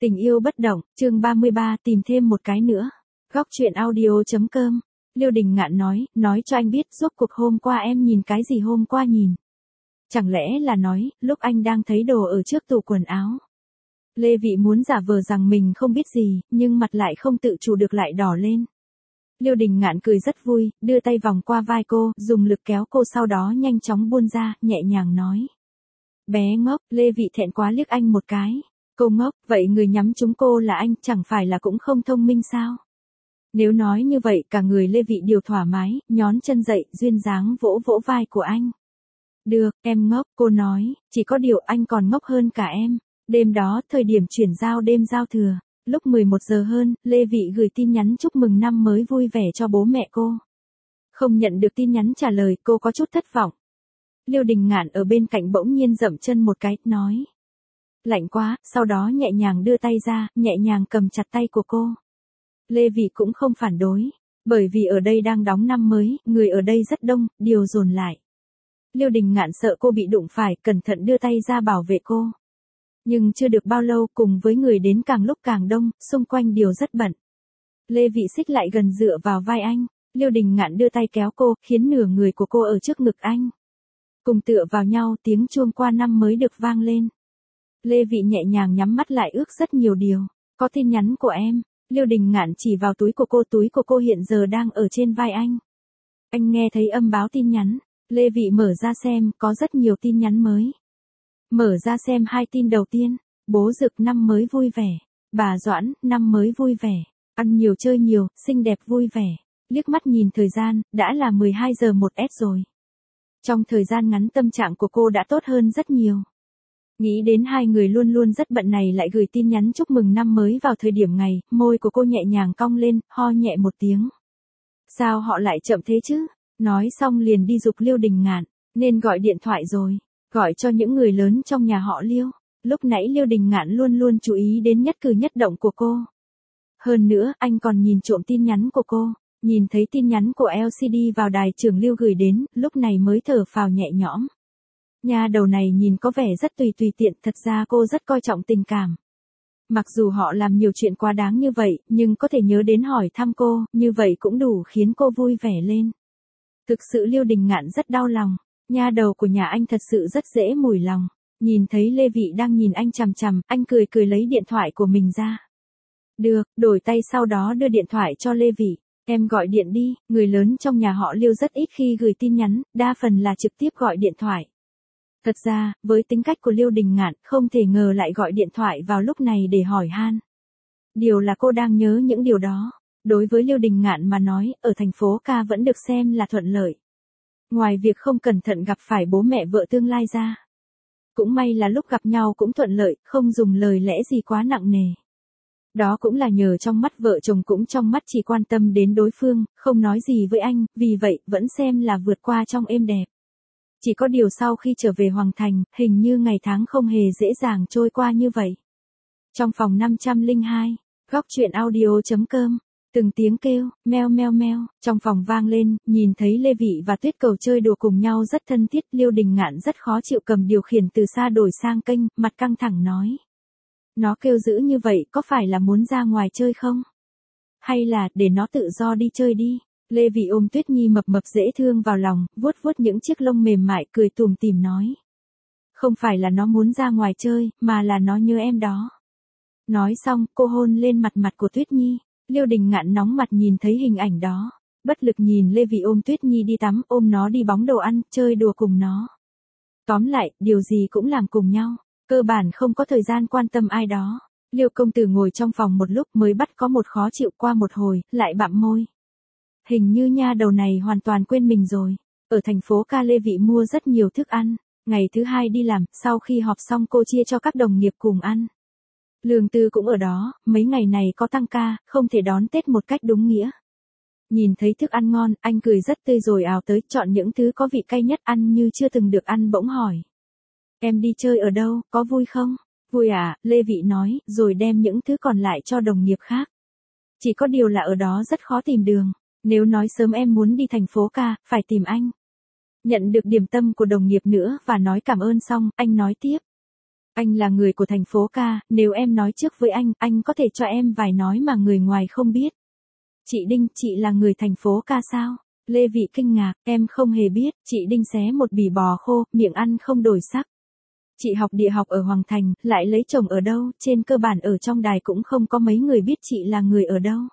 Tình yêu bất động, chương 33, tìm thêm một cái nữa. Góc truyện audio.com. Liêu Đình Ngạn nói cho anh biết rốt cuộc hôm qua em nhìn cái gì hôm qua nhìn. Chẳng lẽ là nói, lúc anh đang thấy đồ ở trước tủ quần áo. Lê Vị muốn giả vờ rằng mình không biết gì, nhưng mặt lại không tự chủ được lại đỏ lên. Liêu Đình Ngạn cười rất vui, đưa tay vòng qua vai cô, dùng lực kéo cô sau đó nhanh chóng buông ra, nhẹ nhàng nói. Bé ngốc, Lê Vị thẹn quá liếc anh một cái. Cô ngốc, vậy người nhắm trúng cô là anh, chẳng phải là cũng không thông minh sao? Nếu nói như vậy cả người Lê Vị đều thoải mái, nhón chân dậy, duyên dáng vỗ vỗ vai của anh. Được, em ngốc, cô nói, chỉ có điều anh còn ngốc hơn cả em. Đêm đó, thời điểm chuyển giao đêm giao thừa, lúc 11 giờ hơn, Lê Vị gửi tin nhắn chúc mừng năm mới vui vẻ cho bố mẹ cô. Không nhận được tin nhắn trả lời, cô có chút thất vọng. Liêu Đình Ngạn ở bên cạnh bỗng nhiên dậm chân một cái, nói. Lạnh quá, sau đó nhẹ nhàng đưa tay ra, nhẹ nhàng cầm chặt tay của cô. Lê Vị cũng không phản đối, bởi vì ở đây đang đóng năm mới, người ở đây rất đông, điều dồn lại. Liêu Đình Ngạn sợ cô bị đụng phải, cẩn thận đưa tay ra bảo vệ cô. Nhưng chưa được bao lâu, cùng với người đến càng lúc càng đông, xung quanh đều rất bận. Lê Vị xích lại gần dựa vào vai anh, Liêu Đình Ngạn đưa tay kéo cô, khiến nửa người của cô ở trước ngực anh. Cùng tựa vào nhau, tiếng chuông qua năm mới được vang lên. Lê Vị nhẹ nhàng nhắm mắt lại ước rất nhiều điều. Có tin nhắn của em. Liêu Đình Ngạn chỉ vào túi của cô hiện giờ đang ở trên vai anh. Anh nghe thấy âm báo tin nhắn. Lê Vị mở ra xem, có rất nhiều tin nhắn mới. Mở ra xem hai tin đầu tiên. Bố Dực năm mới vui vẻ. Bà Doãn, năm mới vui vẻ. Ăn nhiều chơi nhiều, xinh đẹp vui vẻ. Liếc mắt nhìn thời gian, đã là 12 giờ 1s rồi. Trong thời gian ngắn tâm trạng của cô đã tốt hơn rất nhiều. Nghĩ đến hai người luôn luôn rất bận này lại gửi tin nhắn chúc mừng năm mới vào thời điểm ngày, môi của cô nhẹ nhàng cong lên, ho nhẹ một tiếng. Sao họ lại chậm thế chứ? Nói xong liền đi giục Liêu Đình Ngạn, nên gọi điện thoại rồi, gọi cho những người lớn trong nhà họ Liêu. Lúc nãy Liêu Đình Ngạn luôn luôn chú ý đến nhất cử nhất động của cô. Hơn nữa, anh còn nhìn trộm tin nhắn của cô, nhìn thấy tin nhắn của LCD vào đài trưởng Liêu gửi đến, lúc này mới thở phào nhẹ nhõm. Nhà đầu này nhìn có vẻ rất tùy tiện, thật ra cô rất coi trọng tình cảm. Mặc dù họ làm nhiều chuyện quá đáng như vậy, nhưng có thể nhớ đến hỏi thăm cô, như vậy cũng đủ khiến cô vui vẻ lên. Thực sự Liêu Đình Ngạn rất đau lòng, nhà đầu của nhà anh thật sự rất dễ mủi lòng. Nhìn thấy Lê Vị đang nhìn anh chằm chằm, anh cười lấy điện thoại của mình ra. Được, đổi tay sau đó đưa điện thoại cho Lê Vị. Em gọi điện đi, người lớn trong nhà họ Liêu rất ít khi gửi tin nhắn, đa phần là trực tiếp gọi điện thoại. Thật ra, với tính cách của Liêu Đình Ngạn, không thể ngờ lại gọi điện thoại vào lúc này để hỏi han. Điều là cô đang nhớ những điều đó. Đối với Liêu Đình Ngạn mà nói, ở thành phố ca vẫn được xem là thuận lợi. Ngoài việc không cẩn thận gặp phải bố mẹ vợ tương lai ra. Cũng may là lúc gặp nhau cũng thuận lợi, không dùng lời lẽ gì quá nặng nề. Đó cũng là nhờ trong mắt vợ chồng cũng trong mắt chỉ quan tâm đến đối phương, không nói gì với anh, vì vậy vẫn xem là vượt qua trong êm đẹp. Chỉ có điều sau khi trở về Hoàng Thành, hình như ngày tháng không hề dễ dàng trôi qua như vậy. Trong phòng 502, góc truyện audio.com, từng tiếng kêu, meo meo meo, trong phòng vang lên, nhìn thấy Lê Vị và Tuyết Cầu chơi đùa cùng nhau rất thân thiết, Liêu Đình Ngạn rất khó chịu cầm điều khiển từ xa đổi sang kênh, mặt căng thẳng nói. Nó kêu dữ như vậy có phải là muốn ra ngoài chơi không? Hay là để nó tự do đi chơi đi? Lê Vị ôm Tuyết Nhi mập mập dễ thương vào lòng, vuốt những chiếc lông mềm mại cười tủm tỉm nói. Không phải là nó muốn ra ngoài chơi, mà là nó nhớ em đó. Nói xong, cô hôn lên mặt của Tuyết Nhi. Liêu Đình Ngạn nóng mặt nhìn thấy hình ảnh đó. Bất lực nhìn Lê Vị ôm Tuyết Nhi đi tắm, ôm nó đi bóng đồ ăn, chơi đùa cùng nó. Tóm lại, điều gì cũng làm cùng nhau. Cơ bản không có thời gian quan tâm ai đó. Liêu công tử ngồi trong phòng một lúc mới bắt có một khó chịu qua một hồi, lại bặm môi. Hình như nha đầu này hoàn toàn quên mình rồi. Ở thành phố ca Lê Vị mua rất nhiều thức ăn. Ngày thứ hai đi làm, sau khi họp xong cô chia cho các đồng nghiệp cùng ăn. Lương Tư cũng ở đó, mấy ngày này có tăng ca, không thể đón Tết một cách đúng nghĩa. Nhìn thấy thức ăn ngon, anh cười rất tươi rồi ào tới, chọn những thứ có vị cay nhất ăn như chưa từng được ăn bỗng hỏi. Em đi chơi ở đâu, có vui không? Vui à, Lê Vị nói, rồi đem những thứ còn lại cho đồng nghiệp khác. Chỉ có điều là ở đó rất khó tìm đường. Nếu nói sớm em muốn đi thành phố ca, phải tìm anh. Nhận được điểm tâm của đồng nghiệp nữa và nói cảm ơn xong, anh nói tiếp. Anh là người của thành phố ca, nếu em nói trước với anh có thể cho em vài nói mà người ngoài không biết. Chị Đinh, chị là người thành phố ca sao? Lê Vị kinh ngạc, em không hề biết, chị Đinh xé một bì bò khô, miệng ăn không đổi sắc. Chị học địa học ở Hoàng Thành, lại lấy chồng ở đâu, trên cơ bản ở trong đài cũng không có mấy người biết chị là người ở đâu.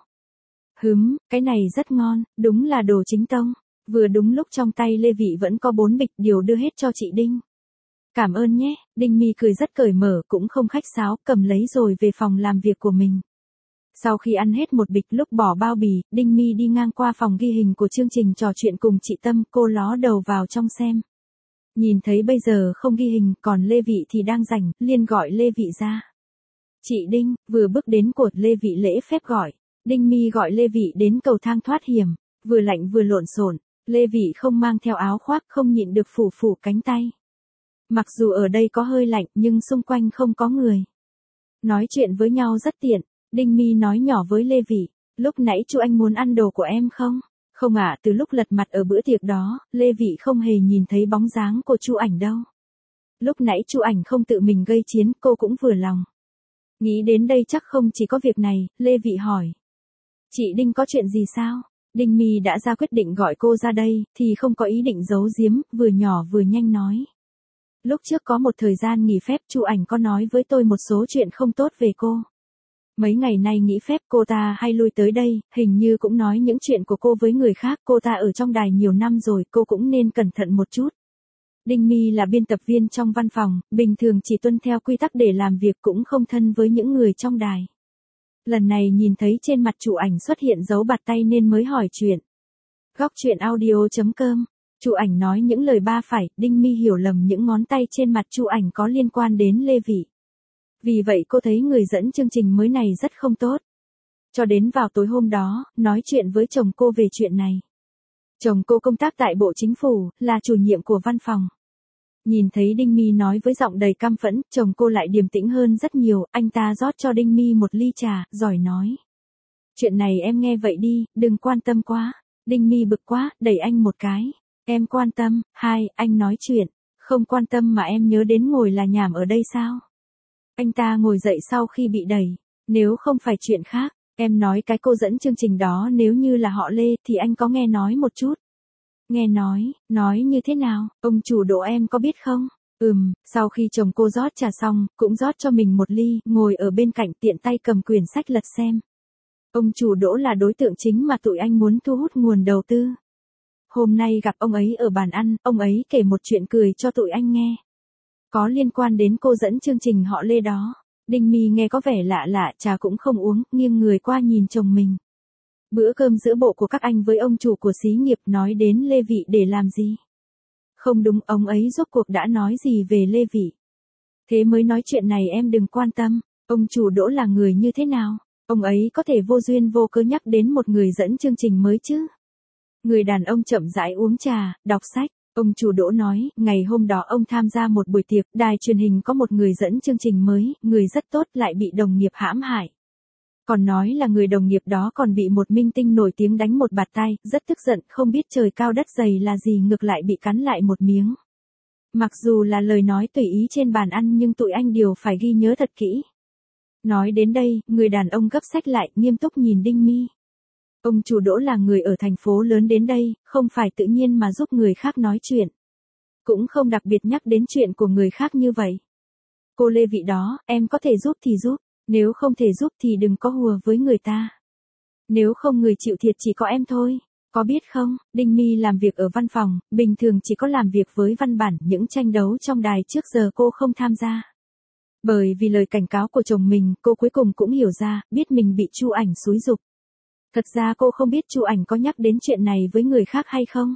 Cái này rất ngon, đúng là đồ chính tông. Vừa đúng lúc trong tay Lê Vị vẫn có 4 bịch điều đưa hết cho chị Đinh. Cảm ơn nhé, Đinh Mi cười rất cởi mở cũng không khách sáo, cầm lấy rồi về phòng làm việc của mình. Sau khi ăn hết một bịch lúc bỏ bao bì, Đinh Mi đi ngang qua phòng ghi hình của chương trình trò chuyện cùng chị Tâm, cô ló đầu vào trong xem. Nhìn thấy bây giờ không ghi hình, còn Lê Vị thì đang rảnh, liền gọi Lê Vị ra. Chị Đinh, vừa bước đến cột Lê Vị lễ phép gọi. Đinh Mi gọi Lê Vị đến cầu thang thoát hiểm, vừa lạnh vừa lộn xộn. Lê Vị không mang theo áo khoác, không nhịn được phủ cánh tay. Mặc dù ở đây có hơi lạnh nhưng xung quanh không có người. Nói chuyện với nhau rất tiện. Đinh Mi nói nhỏ với Lê Vị, lúc nãy chú anh muốn ăn đồ của em không? Không ạ, từ lúc lật mặt ở bữa tiệc đó, Lê Vị không hề nhìn thấy bóng dáng của chú ảnh đâu. Lúc nãy chú ảnh không tự mình gây chiến, cô cũng vừa lòng. Nghĩ đến đây chắc không chỉ có việc này, Lê Vị hỏi. Chị Đinh có chuyện gì sao? Đinh Mi đã ra quyết định gọi cô ra đây, thì không có ý định giấu giếm, vừa nhỏ vừa nhanh nói. Lúc trước có một thời gian nghỉ phép, chú ảnh có nói với tôi một số chuyện không tốt về cô. Mấy ngày nay nghỉ phép cô ta hay lui tới đây, hình như cũng nói những chuyện của cô với người khác, cô ta ở trong đài nhiều năm rồi, cô cũng nên cẩn thận một chút. Đinh Mi là biên tập viên trong văn phòng, bình thường chỉ tuân theo quy tắc để làm việc, cũng không thân với những người trong đài. Lần này nhìn thấy trên mặt chủ ảnh xuất hiện dấu bạt tay nên mới hỏi chuyện. Góc truyện audio.com. Chủ ảnh nói những lời ba phải, Đinh Mi hiểu lầm những ngón tay trên mặt chủ ảnh có liên quan đến Lê Vị. Vì vậy cô thấy người dẫn chương trình mới này rất không tốt. Cho đến vào tối hôm đó, nói chuyện với chồng cô về chuyện này. Chồng cô công tác tại Bộ Chính phủ, là chủ nhiệm của văn phòng. Nhìn thấy Đinh Mi nói với giọng đầy căm phẫn, chồng cô lại điềm tĩnh hơn rất nhiều, anh ta rót cho Đinh Mi một ly trà, giỏi nói. Chuyện này em nghe vậy đi, đừng quan tâm quá. Đinh Mi bực quá, đẩy anh một cái. Em quan tâm, anh nói chuyện. Không quan tâm mà em nhớ đến ngồi là nhảm ở đây sao? Anh ta ngồi dậy sau khi bị đẩy. Nếu không phải chuyện khác, em nói cái cô dẫn chương trình đó nếu như là họ Lê thì anh có nghe nói một chút. Nghe nói như thế nào, ông chủ Đỗ em có biết không? Sau khi chồng cô rót trà xong, cũng rót cho mình một ly, ngồi ở bên cạnh tiện tay cầm quyển sách lật xem. Ông chủ Đỗ là đối tượng chính mà tụi anh muốn thu hút nguồn đầu tư. Hôm nay gặp ông ấy ở bàn ăn, ông ấy kể một chuyện cười cho tụi anh nghe. Có liên quan đến cô dẫn chương trình họ Lê đó. Đinh Mi nghe có vẻ lạ lạ, trà cũng không uống, nghiêng người qua nhìn chồng mình. Bữa cơm giữa bộ của các anh với ông chủ của xí nghiệp nói đến Lê Vị để làm gì? Không đúng, ông ấy rốt cuộc đã nói gì về Lê Vị? Thế mới nói chuyện này em đừng quan tâm, ông chủ Đỗ là người như thế nào? Ông ấy có thể vô duyên vô cớ nhắc đến một người dẫn chương trình mới chứ? Người đàn ông chậm rãi uống trà, đọc sách. Ông chủ Đỗ nói, ngày hôm đó ông tham gia một buổi tiệc, đài truyền hình có một người dẫn chương trình mới, người rất tốt lại bị đồng nghiệp hãm hại. Còn nói là người đồng nghiệp đó còn bị một minh tinh nổi tiếng đánh một bạt tai, rất tức giận, không biết trời cao đất dày là gì, ngược lại bị cắn lại một miếng. Mặc dù là lời nói tùy ý trên bàn ăn nhưng tụi anh đều phải ghi nhớ thật kỹ. Nói đến đây, người đàn ông gấp sách lại, nghiêm túc nhìn Đinh Mi. Ông chủ Đỗ là người ở thành phố lớn đến đây, không phải tự nhiên mà giúp người khác nói chuyện. Cũng không đặc biệt nhắc đến chuyện của người khác như vậy. Cô Lê Vị đó, em có thể giúp thì giúp, nếu không thể giúp thì đừng có hùa với người ta. Nếu không người chịu thiệt chỉ có em thôi. Có biết không, Đinh Mi làm việc ở văn phòng, bình thường chỉ có làm việc với văn bản, những tranh đấu trong đài trước giờ cô không tham gia. Bởi vì lời cảnh cáo của chồng mình, cô cuối cùng cũng hiểu ra, biết mình bị Chu Ảnh xúi giục. Thật ra cô không biết Chu Ảnh có nhắc đến chuyện này với người khác hay không.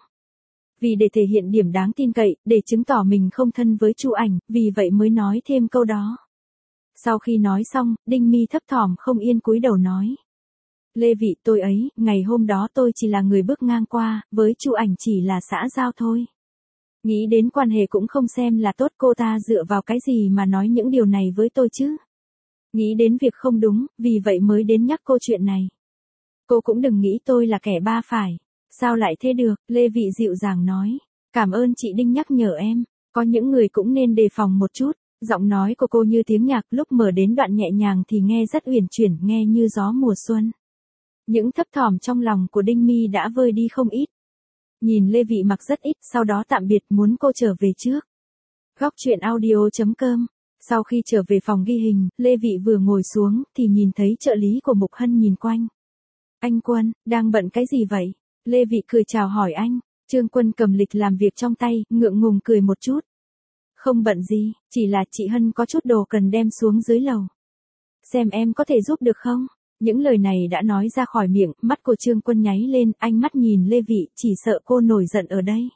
Vì để thể hiện điểm đáng tin cậy, để chứng tỏ mình không thân với Chu Ảnh, vì vậy mới nói thêm câu đó. Sau khi nói xong, Đinh Mi thấp thỏm không yên cúi đầu nói. Lê Vị, tôi ấy, ngày hôm đó tôi chỉ là người bước ngang qua, với Chu Ảnh chỉ là xã giao thôi. Nghĩ đến quan hệ cũng không xem là tốt, cô ta dựa vào cái gì mà nói những điều này với tôi chứ. Nghĩ đến việc không đúng, vì vậy mới đến nhắc cô chuyện này. Cô cũng đừng nghĩ tôi là kẻ ba phải. Sao lại thế được, Lê Vị dịu dàng nói. Cảm ơn chị Đinh nhắc nhở em, có những người cũng nên đề phòng một chút. Giọng nói của cô như tiếng nhạc, lúc mở đến đoạn nhẹ nhàng thì nghe rất uyển chuyển, nghe như gió mùa xuân. Những thấp thỏm trong lòng của Đinh Mi đã vơi đi không ít. Nhìn Lê Vị mặc rất ít, sau đó tạm biệt muốn cô trở về trước. Góc truyện audio.com. Sau khi trở về phòng ghi hình, Lê Vị vừa ngồi xuống thì nhìn thấy trợ lý của Mục Hân nhìn quanh. Anh Quân, đang bận cái gì vậy? Lê Vị cười chào hỏi anh. Trương Quân cầm lịch làm việc trong tay, ngượng ngùng cười một chút. Không bận gì, chỉ là chị Hân có chút đồ cần đem xuống dưới lầu. Xem em có thể giúp được không? Những lời này đã nói ra khỏi miệng, mắt của Trương Quân nháy lên, anh mắt nhìn Lê Vị, chỉ sợ cô nổi giận ở đây.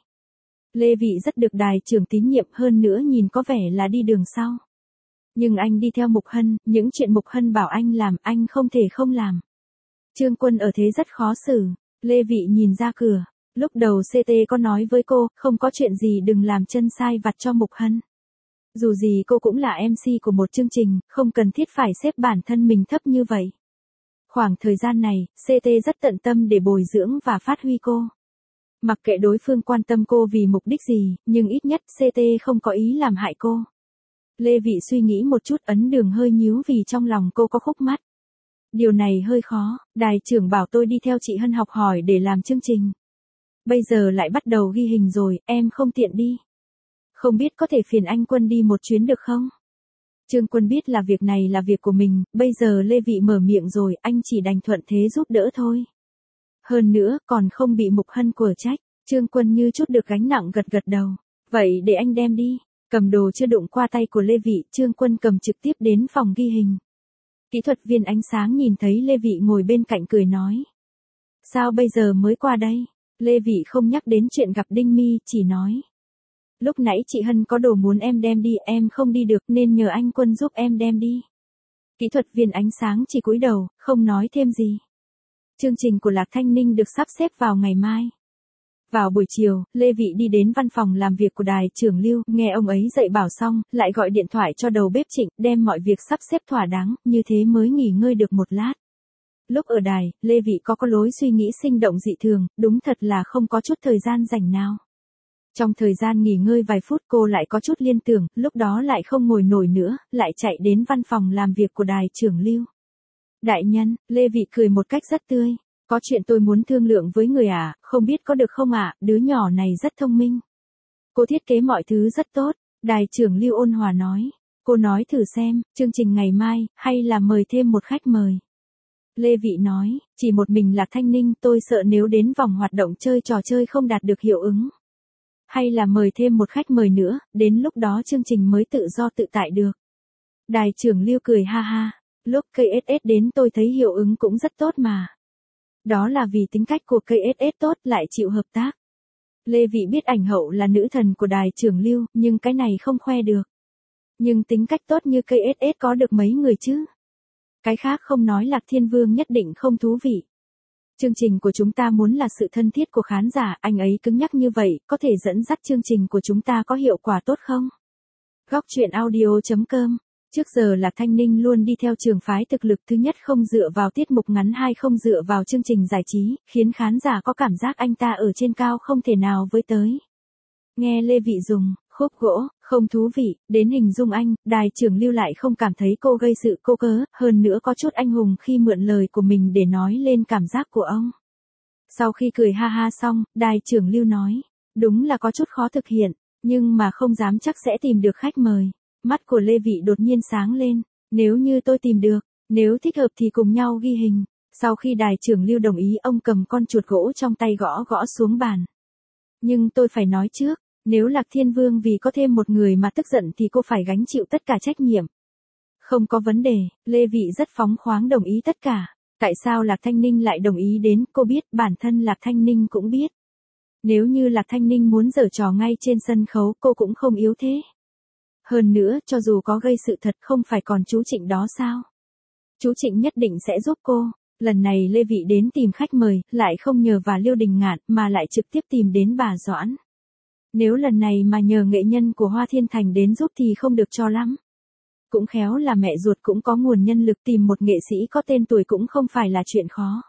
Lê Vị rất được đài trưởng tín nhiệm, hơn nữa nhìn có vẻ là đi đường sau. Nhưng anh đi theo Mục Hân, những chuyện Mục Hân bảo anh làm, anh không thể không làm. Trương Quân ở thế rất khó xử. Lê Vị nhìn ra cửa. Lúc đầu CT có nói với cô, không có chuyện gì đừng làm chân sai vặt cho Mục Hân. Dù gì cô cũng là MC của một chương trình, không cần thiết phải xếp bản thân mình thấp như vậy. Khoảng thời gian này, CT rất tận tâm để bồi dưỡng và phát huy cô. Mặc kệ đối phương quan tâm cô vì mục đích gì, nhưng ít nhất CT không có ý làm hại cô. Lê Vị suy nghĩ một chút, ấn đường hơi nhíu vì trong lòng cô có khúc mắc. Điều này hơi khó, đài trưởng bảo tôi đi theo chị Hân học hỏi để làm chương trình. Bây giờ lại bắt đầu ghi hình rồi, em không tiện đi. Không biết có thể phiền anh Quân đi một chuyến được không? Trương Quân biết là việc này là việc của mình, bây giờ Lê Vị mở miệng rồi, anh chỉ đành thuận thế giúp đỡ thôi. Hơn nữa, còn không bị Mục Hân quở trách, Trương Quân như chút được gánh nặng gật gật đầu. Vậy để anh đem đi. Cầm đồ chưa đụng qua tay của Lê Vị, Trương Quân cầm trực tiếp đến phòng ghi hình. Kỹ thuật viên ánh sáng nhìn thấy Lê Vị ngồi bên cạnh cười nói. Sao bây giờ mới qua đây? Lê Vị không nhắc đến chuyện gặp Đinh Mi, chỉ nói. Lúc nãy chị Hân có đồ muốn em đem đi, em không đi được nên nhờ anh Quân giúp em đem đi. Kỹ thuật viên ánh sáng chỉ cúi đầu, không nói thêm gì. Chương trình của Lạc Thanh Ninh được sắp xếp vào ngày mai. Vào buổi chiều, Lê Vị đi đến văn phòng làm việc của đài trưởng Lưu, nghe ông ấy dạy bảo xong, lại gọi điện thoại cho đầu bếp Trịnh, đem mọi việc sắp xếp thỏa đáng, như thế mới nghỉ ngơi được một lát. Lúc ở đài, Lê Vị có lối suy nghĩ sinh động dị thường, đúng thật là không có chút thời gian rảnh nào. Trong thời gian nghỉ ngơi vài phút cô lại có chút liên tưởng, lúc đó lại không ngồi nổi nữa, lại chạy đến văn phòng làm việc của đài trưởng Lưu. Đại nhân, Lê Vị cười một cách rất tươi. Có chuyện tôi muốn thương lượng với người ạ, không biết có được không ạ, đứa nhỏ này rất thông minh. Cô thiết kế mọi thứ rất tốt, đài trưởng Lưu ôn hòa nói. Cô nói thử xem, chương trình ngày mai, hay là mời thêm một khách mời. Lê Vị nói, chỉ một mình Lạc Thanh Ninh, tôi sợ nếu đến vòng hoạt động chơi trò chơi không đạt được hiệu ứng. Hay là mời thêm một khách mời nữa, đến lúc đó chương trình mới tự do tự tại được. Đài trưởng Lưu cười ha ha, lúc KSS đến tôi thấy hiệu ứng cũng rất tốt mà. Đó là vì tính cách của KSS tốt lại chịu hợp tác. Lê Vị biết ảnh hậu là nữ thần của đài trưởng Lưu, nhưng cái này không khoe được. Nhưng tính cách tốt như KSS có được mấy người chứ? Cái khác không nói Lạc Thiên Vương nhất định không thú vị. Chương trình của chúng ta muốn là sự thân thiết của khán giả, anh ấy cứng nhắc như vậy, có thể dẫn dắt chương trình của chúng ta có hiệu quả tốt không? Góc truyện audio.com. Trước giờ Lạc Thanh Ninh luôn đi theo trường phái thực lực, thứ nhất không dựa vào tiết mục ngắn, hai không dựa vào chương trình giải trí, khiến khán giả có cảm giác anh ta ở trên cao không thể nào với tới. Nghe Lê Vị dùng khúc gỗ, không thú vị, đến hình dung anh, đài trưởng Lưu lại không cảm thấy cô gây sự cô cớ, hơn nữa có chút anh hùng khi mượn lời của mình để nói lên cảm giác của ông. Sau khi cười ha ha xong, đài trưởng Lưu nói, đúng là có chút khó thực hiện, nhưng mà không dám chắc sẽ tìm được khách mời. Mắt của Lê Vị đột nhiên sáng lên, nếu như tôi tìm được, nếu thích hợp thì cùng nhau ghi hình. Sau khi đài trưởng Lưu đồng ý, ông cầm con chuột gỗ trong tay gõ gõ xuống bàn. Nhưng tôi phải nói trước, nếu Lạc Thiên Vương vì có thêm một người mà tức giận thì cô phải gánh chịu tất cả trách nhiệm. Không có vấn đề, Lê Vị rất phóng khoáng đồng ý tất cả. Tại sao Lạc Thanh Ninh lại đồng ý đến, cô biết, bản thân Lạc Thanh Ninh cũng biết. Nếu như Lạc Thanh Ninh muốn giở trò ngay trên sân khấu, cô cũng không yếu thế. Hơn nữa, cho dù có gây sự thật, không phải còn chú Trịnh đó sao? Chú Trịnh nhất định sẽ giúp cô. Lần này Lê Vị đến tìm khách mời, lại không nhờ vào Liêu Đình Ngạn, mà lại trực tiếp tìm đến bà Doãn. Nếu lần này mà nhờ nghệ nhân của Hoa Thiên Thành đến giúp thì không được cho lắm. Cũng khéo là mẹ ruột cũng có nguồn nhân lực, tìm một nghệ sĩ có tên tuổi cũng không phải là chuyện khó.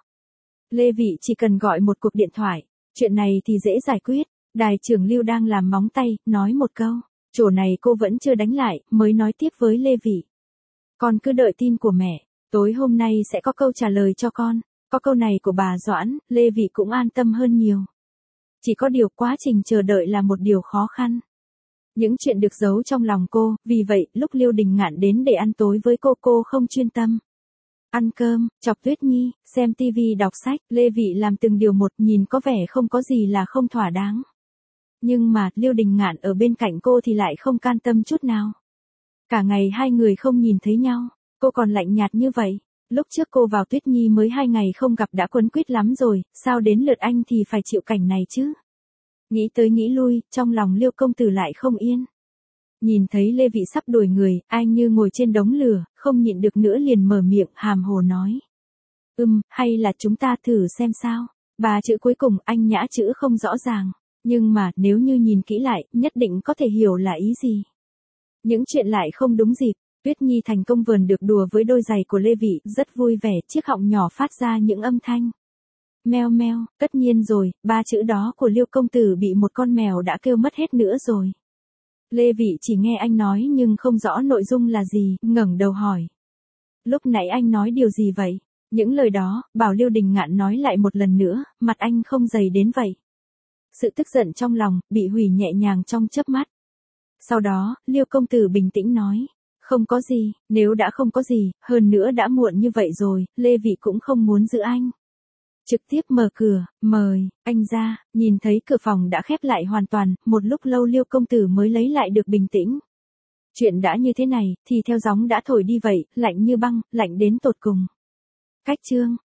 Lê Vị chỉ cần gọi một cuộc điện thoại, chuyện này thì dễ giải quyết. Đài trưởng Lưu đang làm móng tay, nói một câu. Chỗ này cô vẫn chưa đánh lại, mới nói tiếp với Lê Vị. Con cứ đợi tin của mẹ, tối hôm nay sẽ có câu trả lời cho con. Có câu này của bà Doãn, Lê Vị cũng an tâm hơn nhiều. Chỉ có điều quá trình chờ đợi là một điều khó khăn. Những chuyện được giấu trong lòng cô, vì vậy lúc Liêu Đình Ngạn đến để ăn tối với cô không chuyên tâm. Ăn cơm, chọc Tuyết Nhi, xem tivi đọc sách, Lê Vị làm từng điều một, nhìn có vẻ không có gì là không thỏa đáng. Nhưng mà, Liêu Đình Ngạn ở bên cạnh cô thì lại không can tâm chút nào. Cả ngày hai người không nhìn thấy nhau, cô còn lạnh nhạt như vậy. Lúc trước cô vào Tuyết Nhi mới 2 ngày không gặp đã quấn quýt lắm rồi, sao đến lượt anh thì phải chịu cảnh này chứ? Nghĩ tới nghĩ lui, trong lòng Liêu công tử lại không yên. Nhìn thấy Lê Vị sắp đuổi người, anh như ngồi trên đống lửa, không nhịn được nữa liền mở miệng hàm hồ nói. Hay là chúng ta thử xem sao? 3 chữ cuối cùng anh nhã chữ không rõ ràng. Nhưng mà nếu như nhìn kỹ lại, nhất định có thể hiểu là ý gì. Những chuyện lại không đúng dịp. Tuyết Nhi thành công vườn được đùa với đôi giày của Lê Vị, rất vui vẻ, chiếc họng nhỏ phát ra những âm thanh. Meo meo, tất nhiên rồi, 3 chữ đó của Liêu công tử bị một con mèo đã kêu mất hết nữa rồi. Lê Vị chỉ nghe anh nói nhưng không rõ nội dung là gì, ngẩng đầu hỏi. Lúc nãy anh nói điều gì vậy? Những lời đó, bảo Liêu Đình Ngạn nói lại một lần nữa, mặt anh không dày đến vậy. Sự tức giận trong lòng, bị hủy nhẹ nhàng trong chớp mắt. Sau đó, Liêu công tử bình tĩnh nói. Không có gì, nếu đã không có gì, hơn nữa đã muộn như vậy rồi, Lê Vị cũng không muốn giữ anh. Trực tiếp mở cửa, mời, anh ra, nhìn thấy cửa phòng đã khép lại hoàn toàn, một lúc lâu Liêu công tử mới lấy lại được bình tĩnh. Chuyện đã như thế này, thì theo gióng đã thổi đi vậy, lạnh như băng, lạnh đến tột cùng. Cách chương